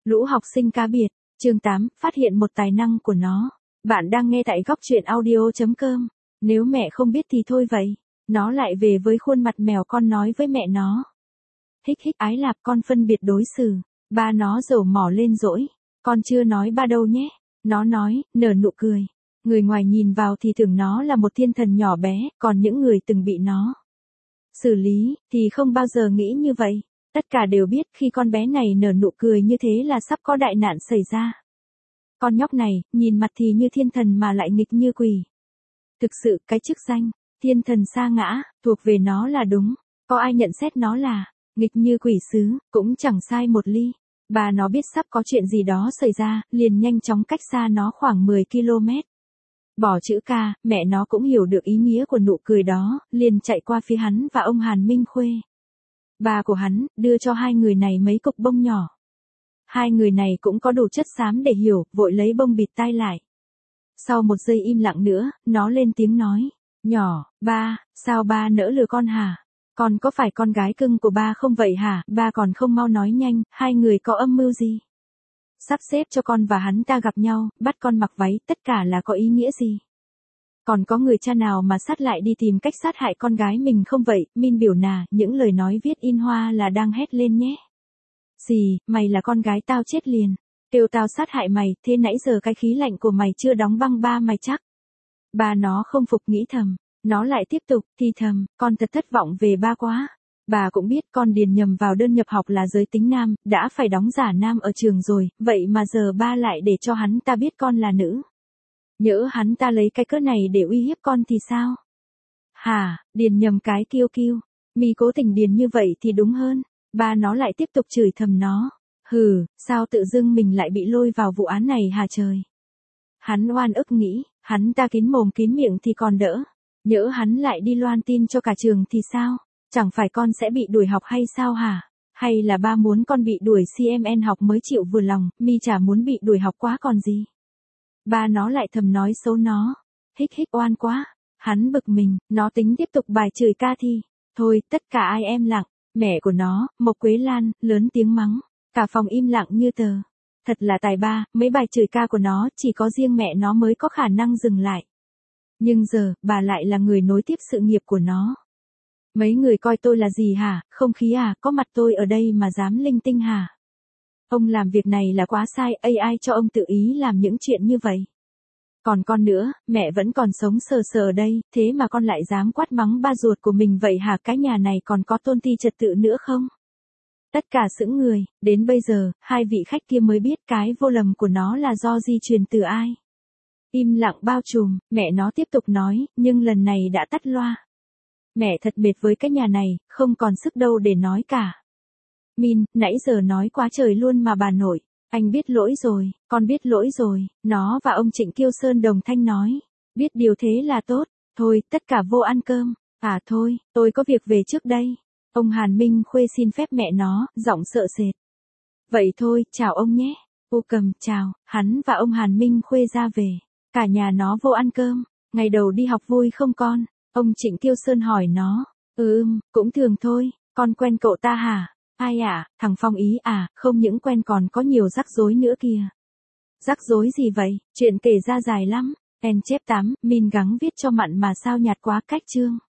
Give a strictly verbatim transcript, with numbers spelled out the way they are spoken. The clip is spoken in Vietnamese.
Lũ học sinh cá biệt, chương tám, phát hiện một tài năng của nó. Bạn đang nghe tại góc truyện audio chấm com. Nếu mẹ không biết thì thôi vậy. Nó lại về với khuôn mặt mèo con nói với mẹ nó. Hích hích ái lạp con phân biệt đối xử. Ba nó dầu mỏ lên dỗi. Con chưa nói ba đâu nhé. Nó nói, nở nụ cười. Người ngoài nhìn vào thì tưởng nó là một thiên thần nhỏ bé, còn những người từng bị nó xử lý, thì không bao giờ nghĩ như vậy. Tất cả đều biết khi con bé này nở nụ cười như thế là sắp có đại nạn xảy ra. Con nhóc này, nhìn mặt thì như thiên thần mà lại nghịch như quỷ. Thực sự, cái chức danh, thiên thần sa ngã, thuộc về nó là đúng. Có ai nhận xét nó là, nghịch như quỷ sứ, cũng chẳng sai một ly. Bà nó biết sắp có chuyện gì đó xảy ra, liền nhanh chóng cách xa nó khoảng mười ki lô mét. Bỏ chữ ca, mẹ nó cũng hiểu được ý nghĩa của nụ cười đó, liền chạy qua phía hắn và ông Hàn Minh Khuê. Bà của hắn, đưa cho hai người này mấy cục bông nhỏ. Hai người này cũng có đủ chất xám để hiểu, vội lấy bông bịt tai lại. Sau một giây im lặng nữa, nó lên tiếng nói. Nhỏ, ba, sao ba nỡ lừa con hả? Con có phải con gái cưng của ba không vậy hả? Ba còn không mau nói nhanh, hai người có âm mưu gì? Sắp xếp cho con và hắn ta gặp nhau, bắt con mặc váy, tất cả là có ý nghĩa gì? Còn có người cha nào mà sát lại đi tìm cách sát hại con gái mình không vậy? Min biểu nà, những lời nói viết in hoa là đang hét lên nhé. Gì, mày là con gái tao chết liền. Kêu tao sát hại mày, thế nãy giờ cái khí lạnh của mày chưa đóng băng ba mày chắc. Ba nó không phục nghĩ thầm. Nó lại tiếp tục, thì thầm, con thật thất vọng về ba quá. Bà cũng biết con điền nhầm vào đơn nhập học là giới tính nam, đã phải đóng giả nam ở trường rồi, vậy mà giờ ba lại để cho hắn ta biết con là nữ. Nhỡ hắn ta lấy cái cớ này để uy hiếp con thì sao? Hả, điền nhầm cái kiêu kiêu. Mi cố tình điền như vậy thì đúng hơn. Ba nó lại tiếp tục chửi thầm nó. Hừ, sao tự dưng mình lại bị lôi vào vụ án này hả trời? Hắn oan ức nghĩ, hắn ta kín mồm kín miệng thì còn đỡ. Nhỡ hắn lại đi loan tin cho cả trường thì sao? Chẳng phải con sẽ bị đuổi học hay sao hả? Hay là ba muốn con bị đuổi xê em en học mới chịu vừa lòng, Mi chả muốn bị đuổi học quá còn gì. Ba nó lại thầm nói xấu nó. Hích hích oan quá. Hắn bực mình, nó tính tiếp tục bài chửi ca thì. Thôi, tất cả ai em lặng. Mẹ của nó, Mộc Quế Lan, lớn tiếng mắng. Cả phòng im lặng như tờ. Thật là tài ba, mấy bài chửi ca của nó, chỉ có riêng mẹ nó mới có khả năng dừng lại. Nhưng giờ, bà lại là người nối tiếp sự nghiệp của nó. Mấy người coi tôi là gì hả, không khí à, có mặt tôi ở đây mà dám linh tinh hả? Ông làm việc này là quá sai, a i cho ông tự ý làm những chuyện như vậy. Còn con nữa, mẹ vẫn còn sống sờ sờ ở đây, thế mà con lại dám quát mắng ba ruột của mình vậy hả? Cái nhà này còn có tôn ti trật tự nữa không? Tất cả sững người, đến bây giờ, hai vị khách kia mới biết cái vô lầm của nó là do di truyền từ ai. Im lặng bao trùm, mẹ nó tiếp tục nói, nhưng lần này đã tắt loa. Mẹ thật mệt với cái nhà này, không còn sức đâu để nói cả. Min, nãy giờ nói quá trời luôn mà bà nội. Anh biết lỗi rồi, con biết lỗi rồi, nó và ông Trịnh Kiêu Sơn đồng thanh nói. Biết điều thế là tốt, thôi, tất cả vô ăn cơm. À thôi, tôi có việc về trước đây. Ông Hàn Minh Khuê xin phép mẹ nó, giọng sợ sệt. Vậy thôi, chào ông nhé. Ô Cầm, chào, hắn và ông Hàn Minh Khuê ra về. Cả nhà nó vô ăn cơm. Ngày đầu đi học vui không con? Ông Trịnh Kiêu Sơn hỏi nó. Ừ, cũng thường thôi, con quen cậu ta hả? Ai à, thằng Phong Ý à, không những quen còn có nhiều rắc rối nữa kìa. Rắc rối gì vậy? Chuyện kể ra dài lắm. En chép tám, Min gắng viết cho mặn mà sao nhạt quá cách chương.